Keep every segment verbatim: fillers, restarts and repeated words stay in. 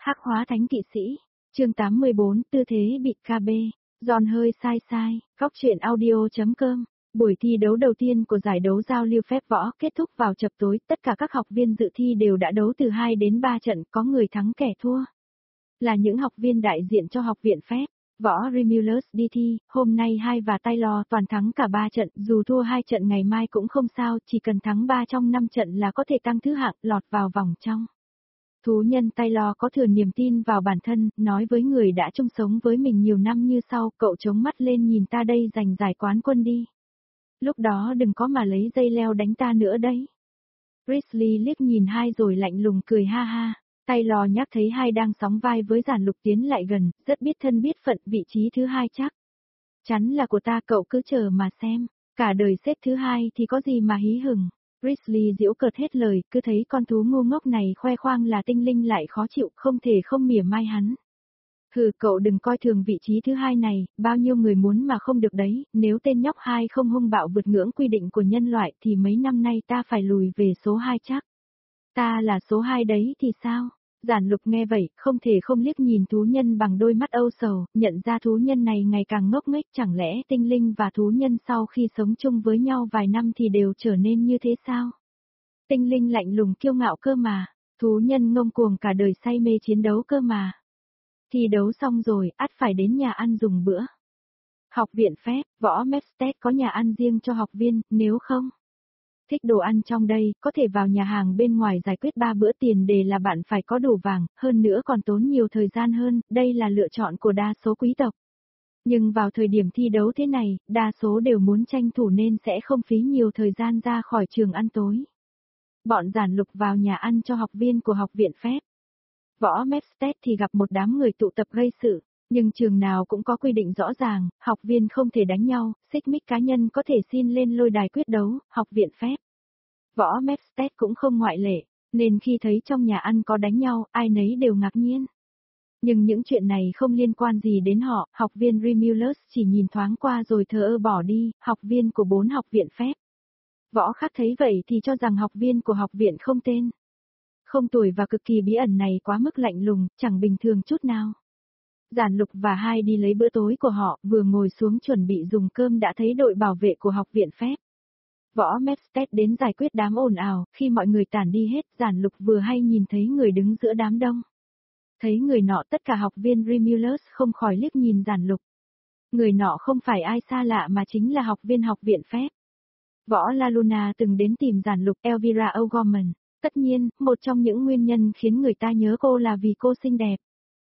Hắc hóa thánh kỵ sĩ, chương tám mươi bốn, tư thế bị ca bê, giòn hơi sai sai, góc truyện audio.com. Buổi thi đấu đầu tiên của giải đấu giao lưu phép võ kết thúc vào chập tối, tất cả các học viên dự thi đều đã đấu từ hai đến ba trận, có người thắng kẻ thua. Là những học viên đại diện cho học viện phép, võ Remulus đi thi, hôm nay hai và Taylor toàn thắng cả ba trận, dù thua hai trận ngày mai cũng không sao, chỉ cần thắng ba trong năm trận là có thể tăng thứ hạng, lọt vào vòng trong. Thú nhân Taylor có thừa niềm tin vào bản thân, nói với người đã chung sống với mình nhiều năm như sau, cậu chống mắt lên nhìn ta đây giành giải quán quân đi. Lúc đó đừng có mà lấy dây leo đánh ta nữa đấy. Grizzly liếc nhìn hai rồi lạnh lùng cười ha ha. Taylor nhắc thấy hai đang sóng vai với Giản Lục tiến lại gần, rất biết thân biết phận, vị trí thứ hai chắc. Chắn là của ta, cậu cứ chờ mà xem. Cả đời xếp thứ hai thì có gì mà hí hửng. Grizzly giễu cợt hết lời, cứ thấy con thú ngu ngốc này khoe khoang là tinh linh lại khó chịu, không thể không mỉa mai hắn. Hừ, cậu đừng coi thường vị trí thứ hai này, bao nhiêu người muốn mà không được đấy, nếu tên nhóc hai không hung bạo vượt ngưỡng quy định của nhân loại thì mấy năm nay ta phải lùi về số hai chắc. Ta là số hai đấy thì sao? Giản Lục nghe vậy, không thể không liếc nhìn thú nhân bằng đôi mắt âu sầu, nhận ra thú nhân này ngày càng ngốc nghếch, chẳng lẽ tinh linh và thú nhân sau khi sống chung với nhau vài năm thì đều trở nên như thế sao? Tinh linh lạnh lùng kiêu ngạo cơ mà, thú nhân ngông cuồng cả đời say mê chiến đấu cơ mà. Thi đấu xong rồi, ắt phải đến nhà ăn dùng bữa. Học viện phép, võ Mepstead có nhà ăn riêng cho học viên, nếu không thích đồ ăn trong đây, có thể vào nhà hàng bên ngoài giải quyết ba bữa, tiền đề là bạn phải có đủ vàng, hơn nữa còn tốn nhiều thời gian hơn, đây là lựa chọn của đa số quý tộc. Nhưng vào thời điểm thi đấu thế này, đa số đều muốn tranh thủ nên sẽ không phí nhiều thời gian ra khỏi trường ăn tối. Bọn Giản Lục vào nhà ăn cho học viên của học viện phép. Võ Mepstead thì gặp một đám người tụ tập gây sự, nhưng trường nào cũng có quy định rõ ràng, học viên không thể đánh nhau, xích mích cá nhân có thể xin lên lôi đài quyết đấu, học viện phép. Võ Mepstead cũng không ngoại lệ, nên khi thấy trong nhà ăn có đánh nhau, ai nấy đều ngạc nhiên. Nhưng những chuyện này không liên quan gì đến họ, học viên Remulus chỉ nhìn thoáng qua rồi thờ ơ bỏ đi, học viên của bốn học viện phép. Võ Khắc thấy vậy thì cho rằng học viên của học viện không tên, không tuổi và cực kỳ bí ẩn này quá mức lạnh lùng, chẳng bình thường chút nào. Giản Lục và hai đi lấy bữa tối của họ, vừa ngồi xuống chuẩn bị dùng cơm đã thấy đội bảo vệ của học viện phép. Võ Mepstead đến giải quyết đám ồn ào, khi mọi người tản đi hết, Giản Lục vừa hay nhìn thấy người đứng giữa đám đông. Thấy người nọ, tất cả học viên Remulus không khỏi liếc nhìn Giản Lục. Người nọ không phải ai xa lạ mà chính là học viên học viện phép. Võ La Luna từng đến tìm Giản Lục, Elvira O'Gorman. Tất nhiên, một trong những nguyên nhân khiến người ta nhớ cô là vì cô xinh đẹp.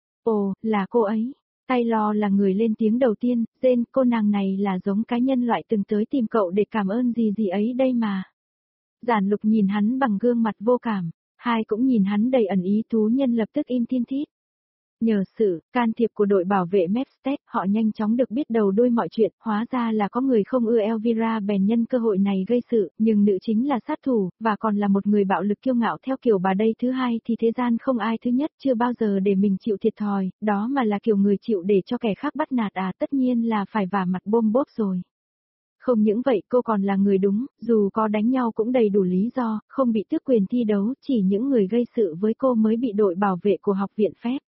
Ồ, là cô ấy. Taylor là người lên tiếng đầu tiên, Jane, cô nàng này là giống cái nhân loại từng tới tìm cậu để cảm ơn gì gì ấy đây mà. Giản Lục nhìn hắn bằng gương mặt vô cảm, hai cũng nhìn hắn đầy ẩn ý, thú nhân lập tức im thiên thít. Nhờ sự can thiệp của đội bảo vệ Mepstead, họ nhanh chóng được biết đầu đuôi mọi chuyện, hóa ra là có người không ưa Elvira bèn nhân cơ hội này gây sự, nhưng nữ chính là sát thủ, và còn là một người bạo lực kiêu ngạo theo kiểu bà đây thứ hai thì thế gian không ai thứ nhất, chưa bao giờ để mình chịu thiệt thòi, đó mà là kiểu người chịu để cho kẻ khác bắt nạt à, tất nhiên là phải vả mặt bôm bốp rồi. Không những vậy cô còn là người đúng, dù có đánh nhau cũng đầy đủ lý do, không bị tước quyền thi đấu, chỉ những người gây sự với cô mới bị đội bảo vệ của học viện phép.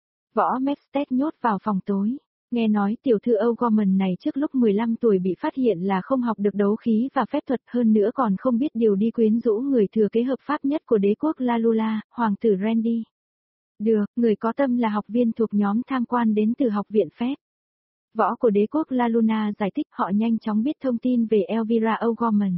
Võ Mepstead nhốt vào phòng tối. Nghe nói tiểu thư O'Gorman này trước lúc mười lăm tuổi bị phát hiện là không học được đấu khí và phép thuật, hơn nữa còn không biết điều đi quyến rũ người thừa kế hợp pháp nhất của đế quốc La Lula, hoàng tử Randy. Được, người có tâm là học viên thuộc nhóm tham quan đến từ học viện phép. Võ của đế quốc La Luna giải thích, họ nhanh chóng biết thông tin về Elvira O'Gorman.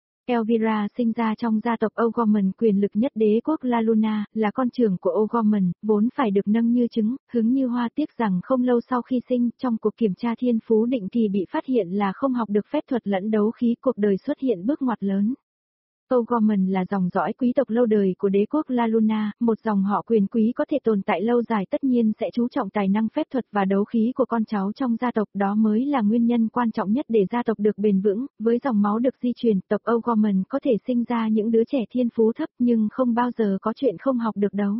Elvira sinh ra trong gia tộc O'Gorman quyền lực nhất đế quốc La Luna, là con trưởng của O'Gorman, vốn phải được nâng như trứng, hứng như hoa, tiếc rằng không lâu sau khi sinh, trong cuộc kiểm tra thiên phú định kỳ bị phát hiện là không học được phép thuật lẫn đấu khí, cuộc đời xuất hiện bước ngoặt lớn. O'Gorman là dòng dõi quý tộc lâu đời của đế quốc La Luna, một dòng họ quyền quý có thể tồn tại lâu dài tất nhiên sẽ chú trọng tài năng phép thuật và đấu khí của con cháu trong gia tộc, đó mới là nguyên nhân quan trọng nhất để gia tộc được bền vững, với dòng máu được di truyền, tộc O'Gorman có thể sinh ra những đứa trẻ thiên phú thấp nhưng không bao giờ có chuyện không học được đấu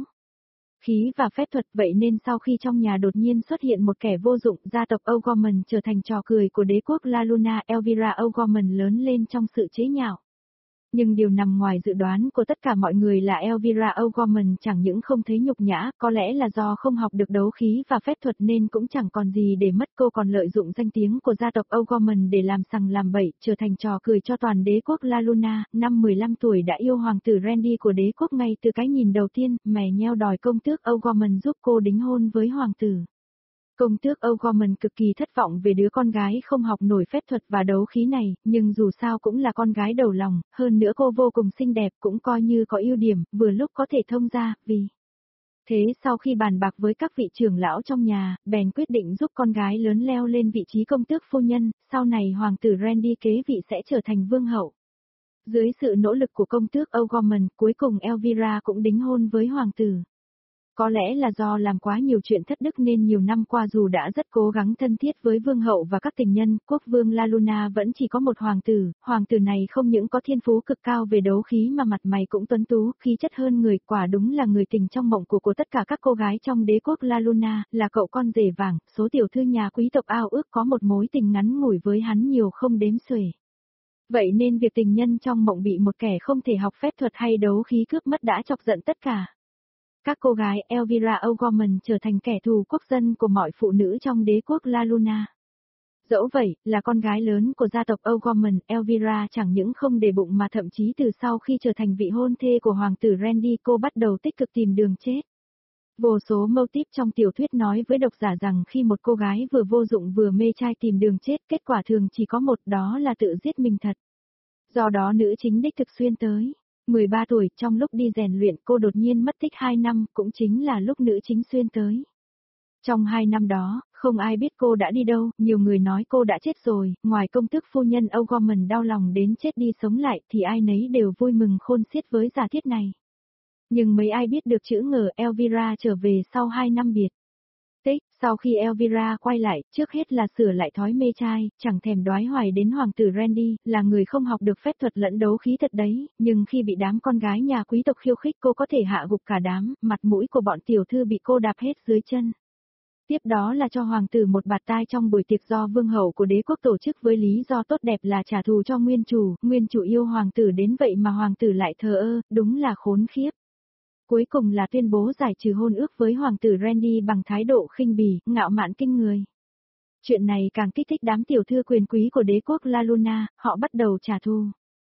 khí và phép thuật, vậy nên sau khi trong nhà đột nhiên xuất hiện một kẻ vô dụng, gia tộc O'Gorman trở thành trò cười của đế quốc La Luna, Elvira O'Gorman lớn lên trong sự chế nhạo. Nhưng điều nằm ngoài dự đoán của tất cả mọi người là Elvira O'Gorman chẳng những không thấy nhục nhã, có lẽ là do không học được đấu khí và phép thuật nên cũng chẳng còn gì để mất, cô còn lợi dụng danh tiếng của gia tộc O'Gorman để làm sằng làm bậy, trở thành trò cười cho toàn đế quốc La Luna. Năm mười lăm tuổi đã yêu hoàng tử Randy của đế quốc ngay từ cái nhìn đầu tiên, mè nheo đòi công tước O'Gorman giúp cô đính hôn với hoàng tử. Công tước O'Gorman cực kỳ thất vọng về đứa con gái không học nổi phép thuật và đấu khí này, nhưng dù sao cũng là con gái đầu lòng, hơn nữa cô vô cùng xinh đẹp cũng coi như có ưu điểm, vừa lúc có thể thông ra, vì thế sau khi bàn bạc với các vị trưởng lão trong nhà, bèn quyết định giúp con gái lớn leo lên vị trí công tước phu nhân, sau này hoàng tử Randy kế vị sẽ trở thành vương hậu. Dưới sự nỗ lực của công tước O'Gorman, cuối cùng Elvira cũng đính hôn với hoàng tử. Có lẽ là do làm quá nhiều chuyện thất đức nên nhiều năm qua dù đã rất cố gắng thân thiết với vương hậu và các tình nhân, quốc vương La Luna vẫn chỉ có một hoàng tử, hoàng tử này không những có thiên phú cực cao về đấu khí mà mặt mày cũng tuấn tú, khí chất hơn người, quả đúng là người tình trong mộng của của tất cả các cô gái trong đế quốc La Luna, là cậu con rể vàng, số tiểu thư nhà quý tộc ao ước có một mối tình ngắn ngủi với hắn nhiều không đếm xuể. Vậy nên việc tình nhân trong mộng bị một kẻ không thể học phép thuật hay đấu khí cướp mất đã chọc giận tất cả. Các cô gái Elvira O'Gorman trở thành kẻ thù quốc dân của mọi phụ nữ trong đế quốc La Luna. Dẫu vậy, là con gái lớn của gia tộc O'Gorman, Elvira chẳng những không để bụng mà thậm chí từ sau khi trở thành vị hôn thê của hoàng tử Randy cô bắt đầu tích cực tìm đường chết. Vô số mâu típ trong tiểu thuyết nói với độc giả rằng khi một cô gái vừa vô dụng vừa mê trai tìm đường chết, kết quả thường chỉ có một, đó là tự giết mình thật. Do đó nữ chính đích thực xuyên tới. mười ba tuổi, trong lúc đi rèn luyện cô đột nhiên mất tích hai năm, cũng chính là lúc nữ chính xuyên tới. Trong hai năm đó, không ai biết cô đã đi đâu, nhiều người nói cô đã chết rồi, ngoài công tước phu nhân O'Gorman đau lòng đến chết đi sống lại thì ai nấy đều vui mừng khôn xiết với giả thiết này. Nhưng mấy ai biết được chữ ngờ Elvira trở về sau hai năm biệt. Tích, sau khi Elvira quay lại, trước hết là sửa lại thói mê trai, chẳng thèm đoái hoài đến hoàng tử Randy, là người không học được phép thuật lẫn đấu khí thật đấy, nhưng khi bị đám con gái nhà quý tộc khiêu khích cô có thể hạ gục cả đám, mặt mũi của bọn tiểu thư bị cô đạp hết dưới chân. Tiếp đó là cho hoàng tử một bạt tai trong buổi tiệc do vương hậu của đế quốc tổ chức với lý do tốt đẹp là trả thù cho nguyên chủ, nguyên chủ yêu hoàng tử đến vậy mà hoàng tử lại thờ ơ, đúng là khốn khiếp. Cuối cùng là tuyên bố giải trừ hôn ước với hoàng tử Randy bằng thái độ khinh bỉ, ngạo mạn kinh người. Chuyện này càng kích thích đám tiểu thư quyền quý của đế quốc La Luna, họ bắt đầu trả thù.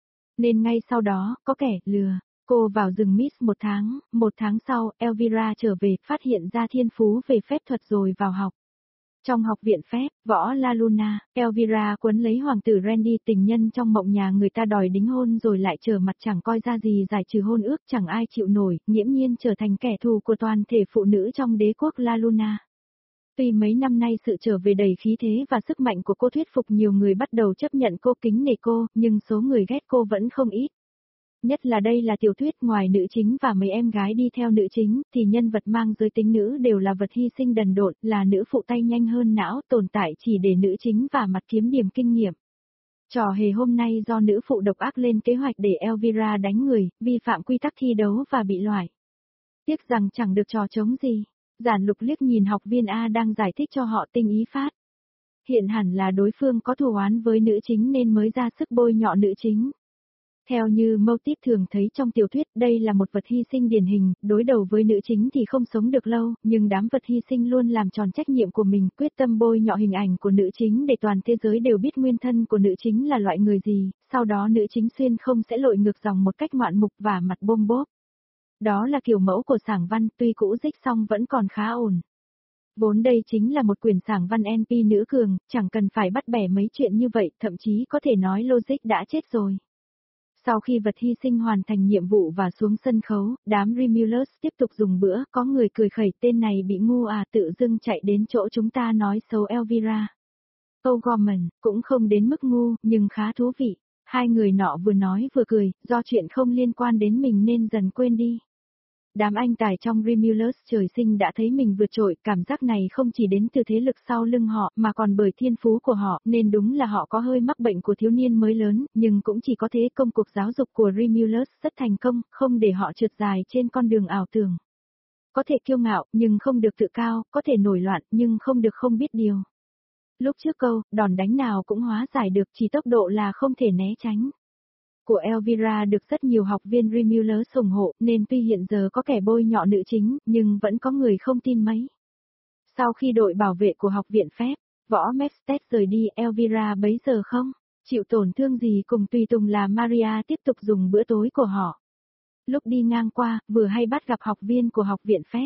Nên ngay sau đó, có kẻ lừa cô vào rừng Miss một tháng, một tháng sau, Elvira trở về, phát hiện ra thiên phú về phép thuật rồi vào học. Trong học viện phép, võ La Luna, Elvira quấn lấy hoàng tử Randy, tình nhân trong mộng nhà người ta đòi đính hôn rồi lại trở mặt chẳng coi ra gì, giải trừ hôn ước chẳng ai chịu nổi, nghiễm nhiên trở thành kẻ thù của toàn thể phụ nữ trong đế quốc La Luna. Tuy mấy năm nay sự trở về đầy khí thế và sức mạnh của cô thuyết phục nhiều người bắt đầu chấp nhận cô, kính nể cô, nhưng số người ghét cô vẫn không ít. Nhất là đây là tiểu thuyết, ngoài nữ chính và mấy em gái đi theo nữ chính, thì nhân vật mang giới tính nữ đều là vật hy sinh đần độn, là nữ phụ tay nhanh hơn não, tồn tại chỉ để nữ chính và mặt kiếm điểm kinh nghiệm. Trò hề hôm nay do nữ phụ độc ác lên kế hoạch để Elvira đánh người, vi phạm quy tắc thi đấu và bị loại. Tiếc rằng chẳng được trò trống gì. Giản Lục liếc nhìn học viên A đang giải thích cho họ, tinh ý phát hiện hẳn là đối phương có thù oán với nữ chính nên mới ra sức bôi nhọ nữ chính. Theo như mâu típ thường thấy trong tiểu thuyết, đây là một vật hy sinh điển hình, đối đầu với nữ chính thì không sống được lâu, nhưng đám vật hy sinh luôn làm tròn trách nhiệm của mình, quyết tâm bôi nhọ hình ảnh của nữ chính để toàn thế giới đều biết nguyên thân của nữ chính là loại người gì, sau đó nữ chính xuyên không sẽ lội ngược dòng một cách ngoạn mục và mặt bôm bốp. Đó là kiểu mẫu của sảng văn, tuy cũ rích song vẫn còn khá ổn. Vốn đây chính là một quyển sảng văn en pê nữ cường, chẳng cần phải bắt bẻ mấy chuyện như vậy, thậm chí có thể nói logic đã chết rồi. Sau khi vật hy sinh hoàn thành nhiệm vụ và xuống sân khấu, đám Remulus tiếp tục dùng bữa, có người cười khẩy, tên này bị ngu à, tự dưng chạy đến chỗ chúng ta nói xấu Elvira. O'Gorman, cũng không đến mức ngu, nhưng khá thú vị. Hai người nọ vừa nói vừa cười, do chuyện không liên quan đến mình nên dần quên đi. Đám anh tài trong Remulus trời sinh đã thấy mình vượt trội, cảm giác này không chỉ đến từ thế lực sau lưng họ mà còn bởi thiên phú của họ, nên đúng là họ có hơi mắc bệnh của thiếu niên mới lớn, nhưng cũng chỉ có thế công cuộc giáo dục của Remulus rất thành công, không để họ trượt dài trên con đường ảo tưởng. Có thể kiêu ngạo, nhưng không được tự cao, có thể nổi loạn, nhưng không được không biết điều. Lúc trước câu, đòn đánh nào cũng hóa giải được, chỉ tốc độ là không thể né tránh. của Elvira được rất nhiều học viên Remulus ủng hộ, nên tuy hiện giờ có kẻ bôi nhọ nữ chính, nhưng vẫn có người không tin mấy. Sau khi đội bảo vệ của học viện phép, võ Mepstet rời đi, Elvira bấy giờ không chịu tổn thương gì cùng tùy tùng là Maria tiếp tục dùng bữa tối của họ. Lúc đi ngang qua, vừa hay bắt gặp học viên của học viện phép.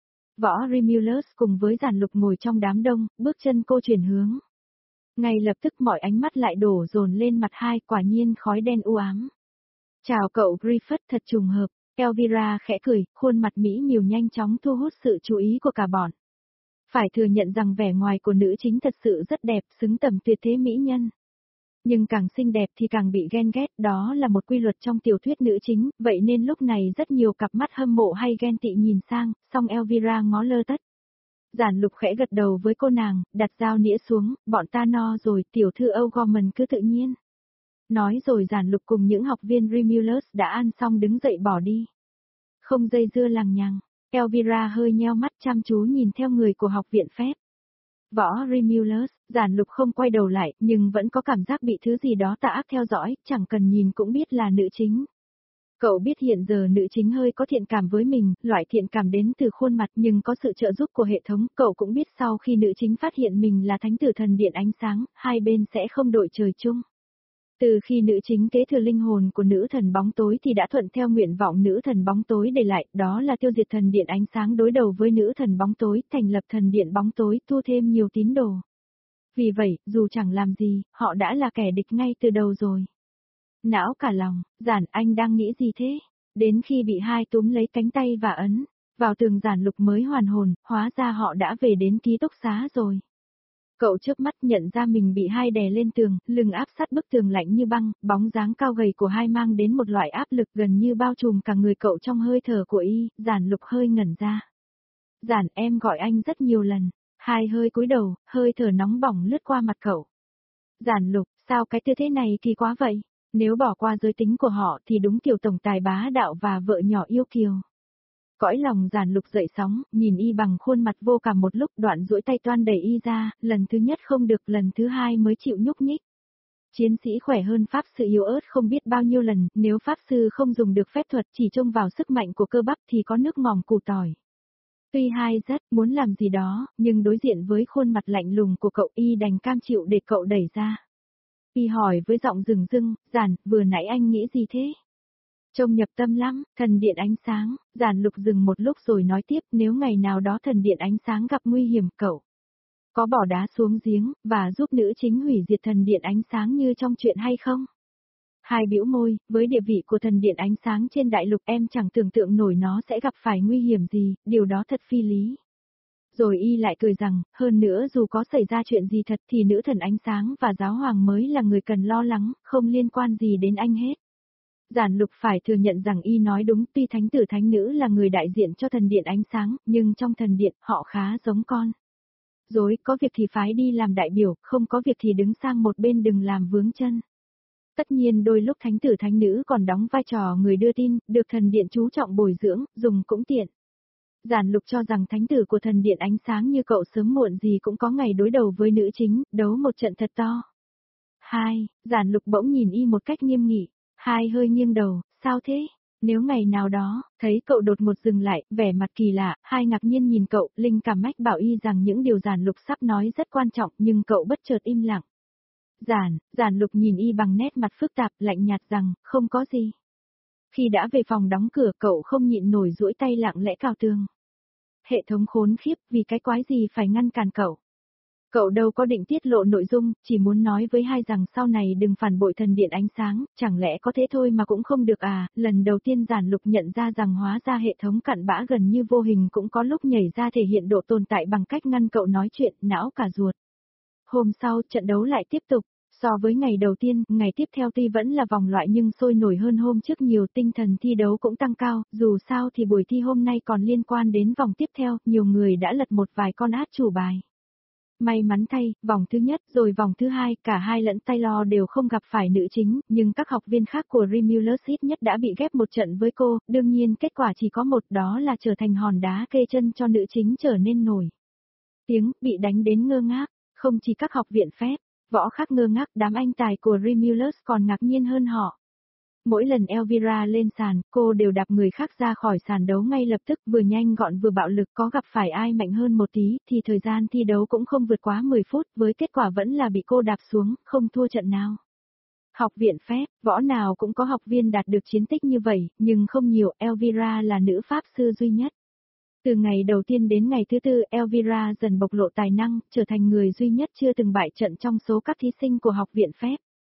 Võ Remulus cùng với Giản Lục ngồi trong đám đông, bước chân cô chuyển hướng. Ngay lập tức mọi ánh mắt lại đổ dồn lên mặt hai, quả nhiên khói đen u ám. Chào cậu Griffith, thật trùng hợp. Elvira khẽ cười, khuôn mặt mỹ miều nhanh chóng thu hút sự chú ý của cả bọn. Phải thừa nhận rằng vẻ ngoài của nữ chính thật sự rất đẹp, xứng tầm tuyệt thế mỹ nhân. Nhưng càng xinh đẹp thì càng bị ghen ghét, đó là một quy luật trong tiểu thuyết nữ chính, vậy nên lúc này rất nhiều cặp mắt hâm mộ hay ghen tị nhìn sang, song Elvira ngó lơ tất. Giản Lục khẽ gật đầu với cô nàng, đặt dao nĩa xuống, bọn ta no rồi, tiểu thư O'Gorman cứ tự nhiên. Nói rồi Giản Lục cùng những học viên Remulus đã ăn xong đứng dậy bỏ đi. Không dây dưa lằng nhằng, Elvira hơi nheo mắt chăm chú nhìn theo người của học viện phép. Võ Remulus, Giản Lục không quay đầu lại, nhưng vẫn có cảm giác bị thứ gì đó tà ác theo dõi, chẳng cần nhìn cũng biết là nữ chính. Cậu biết hiện giờ nữ chính hơi có thiện cảm với mình, loại thiện cảm đến từ khuôn mặt nhưng có sự trợ giúp của hệ thống, cậu cũng biết sau khi nữ chính phát hiện mình là thánh tử thần điện ánh sáng, hai bên sẽ không đội trời chung. Từ khi nữ chính kế thừa linh hồn của nữ thần bóng tối thì đã thuận theo nguyện vọng nữ thần bóng tối để lại, đó là tiêu diệt thần điện ánh sáng đối đầu với nữ thần bóng tối, thành lập thần điện bóng tối, thu thêm nhiều tín đồ. Vì vậy, dù chẳng làm gì, họ đã là kẻ địch ngay từ đầu rồi. Não cả lòng, Giản, anh đang nghĩ gì thế? Đến khi bị hai túm lấy cánh tay và ấn vào tường, Giản Lục mới hoàn hồn, hóa ra họ đã về đến ký túc xá rồi. Cậu chớp mắt nhận ra mình bị hai đè lên tường, lưng áp sát bức tường lạnh như băng, bóng dáng cao gầy của hai mang đến một loại áp lực gần như bao trùm cả người cậu trong hơi thở của y, Giản Lục hơi ngẩn ra. Giản, em gọi anh rất nhiều lần. Hai hơi cúi đầu, hơi thở nóng bỏng lướt qua mặt cậu. Giản Lục, sao cái tư thế này kỳ quá vậy? Nếu bỏ qua giới tính của họ thì đúng kiểu tổng tài bá đạo và vợ nhỏ yêu kiều. Cõi lòng Giản Lục dậy sóng, nhìn y bằng khuôn mặt vô cảm một lúc, đoạn duỗi tay toan đẩy y ra, lần thứ nhất không được, lần thứ hai mới chịu nhúc nhích. Chiến sĩ khỏe hơn pháp sư yếu ớt không biết bao nhiêu lần, nếu pháp sư không dùng được phép thuật chỉ trông vào sức mạnh của cơ bắp thì có nước ngòm củ tỏi. Tuy hai rất muốn làm gì đó, nhưng đối diện với khuôn mặt lạnh lùng của cậu, y đành cam chịu để cậu đẩy ra. Y hỏi với giọng rừng rưng, Giản, vừa nãy anh nghĩ gì thế? Trông nhập tâm lắm, thần điện ánh sáng. Giản Lục dừng một lúc rồi nói tiếp, nếu ngày nào đó thần điện ánh sáng gặp nguy hiểm, cậu có bỏ đá xuống giếng, và giúp nữ chính hủy diệt thần điện ánh sáng như trong chuyện hay không? Hai bĩu môi, với địa vị của thần điện ánh sáng trên đại lục em chẳng tưởng tượng nổi nó sẽ gặp phải nguy hiểm gì, điều đó thật phi lý. Rồi y lại cười rằng, hơn nữa dù có xảy ra chuyện gì thật thì nữ thần ánh sáng và giáo hoàng mới là người cần lo lắng, không liên quan gì đến anh hết. Giản Lục phải thừa nhận rằng y nói đúng, tuy thánh tử thánh nữ là người đại diện cho thần điện ánh sáng, nhưng trong thần điện, họ khá giống con rối, có việc thì phái đi làm đại biểu, không có việc thì đứng sang một bên đừng làm vướng chân. Tất nhiên đôi lúc thánh tử thánh nữ còn đóng vai trò người đưa tin, được thần điện chú trọng bồi dưỡng, dùng cũng tiện. Giản Lục cho rằng thánh tử của thần điện ánh sáng như cậu sớm muộn gì cũng có ngày đối đầu với nữ chính, đấu một trận thật to. Hai, Giản Lục bỗng nhìn y một cách nghiêm nghị. Hai hơi nghiêng đầu, sao thế? Nếu ngày nào đó, thấy cậu đột ngột dừng lại, vẻ mặt kỳ lạ, hai ngạc nhiên nhìn cậu, linh cảm mách bảo y rằng những điều Giản Lục sắp nói rất quan trọng, nhưng cậu bất chợt im lặng. Giản, Giản Lục nhìn y bằng nét mặt phức tạp, lạnh nhạt rằng, không có gì. Khi đã về phòng đóng cửa, cậu không nhịn nổi duỗi tay lặng lẽ cào tường. Hệ thống khốn khiếp, vì cái quái gì phải ngăn cản cậu? Cậu đâu có định tiết lộ nội dung, chỉ muốn nói với hai rằng sau này đừng phản bội thần điện ánh sáng, chẳng lẽ có thế thôi mà cũng không được à? Lần đầu tiên Giản Lục nhận ra rằng hóa ra hệ thống cặn bã gần như vô hình cũng có lúc nhảy ra thể hiện độ tồn tại bằng cách ngăn cậu nói chuyện, não cả ruột. Hôm sau, trận đấu lại tiếp tục. So với ngày đầu tiên, ngày tiếp theo tuy vẫn là vòng loại nhưng sôi nổi hơn hôm trước nhiều, tinh thần thi đấu cũng tăng cao, dù sao thì buổi thi hôm nay còn liên quan đến vòng tiếp theo, nhiều người đã lật một vài con át chủ bài. May mắn thay, vòng thứ nhất rồi vòng thứ hai, cả hai lẫn Taylor đều không gặp phải nữ chính, nhưng các học viên khác của Remulus ít nhất đã bị ghép một trận với cô, đương nhiên kết quả chỉ có một, đó là trở thành hòn đá kê chân cho nữ chính trở nên nổi tiếng, bị đánh đến ngơ ngác, không chỉ các học viện phép, võ khác ngơ ngác, đám anh tài của Remulus còn ngạc nhiên hơn họ. Mỗi lần Elvira lên sàn, cô đều đạp người khác ra khỏi sàn đấu ngay lập tức, vừa nhanh gọn vừa bạo lực, có gặp phải ai mạnh hơn một tí thì thời gian thi đấu cũng không vượt quá mười phút, với kết quả vẫn là bị cô đạp xuống, không thua trận nào. Học viện phép, võ nào cũng có học viên đạt được chiến tích như vậy, nhưng không nhiều, Elvira là nữ pháp sư duy nhất. Từ ngày đầu tiên đến ngày thứ tư, Elvira dần bộc lộ tài năng, trở thành người duy nhất chưa từng bại trận trong số các thí sinh của học viện phép.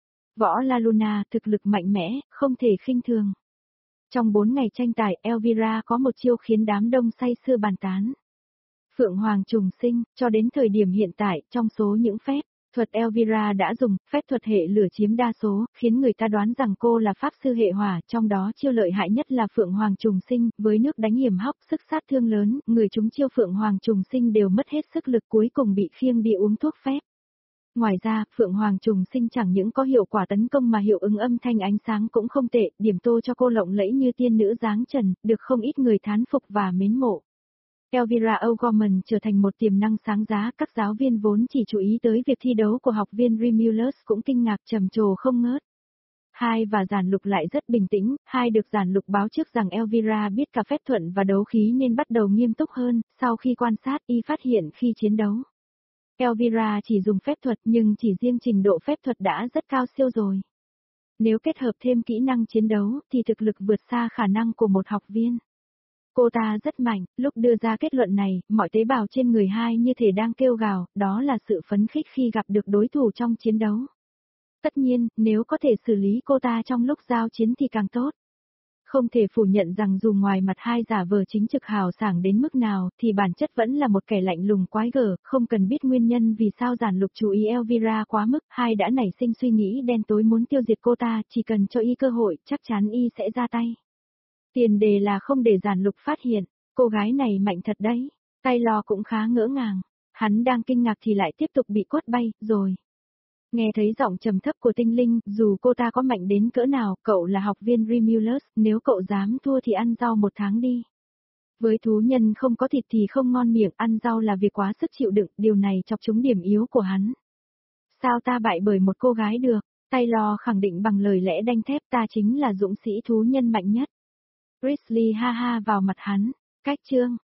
Võ La Luna, thực lực mạnh mẽ, không thể khinh thường. Trong bốn ngày tranh tài, Elvira có một chiêu khiến đám đông say sưa bàn tán. Phượng Hoàng trùng sinh, cho đến thời điểm hiện tại, trong số những phép thuật Elvira đã dùng, phép thuật hệ lửa chiếm đa số, khiến người ta đoán rằng cô là pháp sư hệ hỏa, trong đó chiêu lợi hại nhất là Phượng Hoàng trùng sinh, với nước đánh hiểm hóc, sức sát thương lớn, người chúng chiêu Phượng Hoàng trùng sinh đều mất hết sức lực, cuối cùng bị khiêng đi uống thuốc phép. Ngoài ra, Phượng Hoàng trùng sinh chẳng những có hiệu quả tấn công mà hiệu ứng âm thanh ánh sáng cũng không tệ, điểm tô cho cô lộng lẫy như tiên nữ dáng trần, được không ít người thán phục và mến mộ. Elvira O'Gorman trở thành một tiềm năng sáng giá, các giáo viên vốn chỉ chú ý tới việc thi đấu của học viên Remulus cũng kinh ngạc trầm trồ không ngớt. Hai và giản lục lại rất bình tĩnh, hai được giản lục báo trước rằng Elvira biết cả phép thuận và đấu khí nên bắt đầu nghiêm túc hơn, sau khi quan sát y phát hiện khi chiến đấu. Elvira chỉ dùng phép thuật nhưng chỉ riêng trình độ phép thuật đã rất cao siêu rồi. Nếu kết hợp thêm kỹ năng chiến đấu thì thực lực vượt xa khả năng của một học viên. Cô ta rất mạnh, lúc đưa ra kết luận này, mọi tế bào trên người hai như thể đang kêu gào, đó là sự phấn khích khi gặp được đối thủ trong chiến đấu. Tất nhiên, nếu có thể xử lý cô ta trong lúc giao chiến thì càng tốt. Không thể phủ nhận rằng dù ngoài mặt hai giả vờ chính trực hào sảng đến mức nào, thì bản chất vẫn là một kẻ lạnh lùng quái gở, không cần biết nguyên nhân vì sao giản lục chú ý Elvira quá mức, hai đã nảy sinh suy nghĩ đen tối muốn tiêu diệt cô ta, chỉ cần cho y cơ hội, chắc chắn y sẽ ra tay. Tiền đề là không để giản lục phát hiện, cô gái này mạnh thật đấy, Taylor cũng khá ngỡ ngàng, hắn đang kinh ngạc thì lại tiếp tục bị quất bay, rồi. Nghe thấy giọng trầm thấp của tinh linh, dù cô ta có mạnh đến cỡ nào, cậu là học viên Remulus, nếu cậu dám thua thì ăn rau một tháng đi. Với thú nhân không có thịt thì không ngon miệng, ăn rau là việc quá sức chịu đựng, điều này chọc trúng điểm yếu của hắn. Sao ta bại bởi một cô gái được? Taylor khẳng định bằng lời lẽ đanh thép, ta chính là dũng sĩ thú nhân mạnh nhất. Grizzly ha ha vào mặt hắn, cách chương.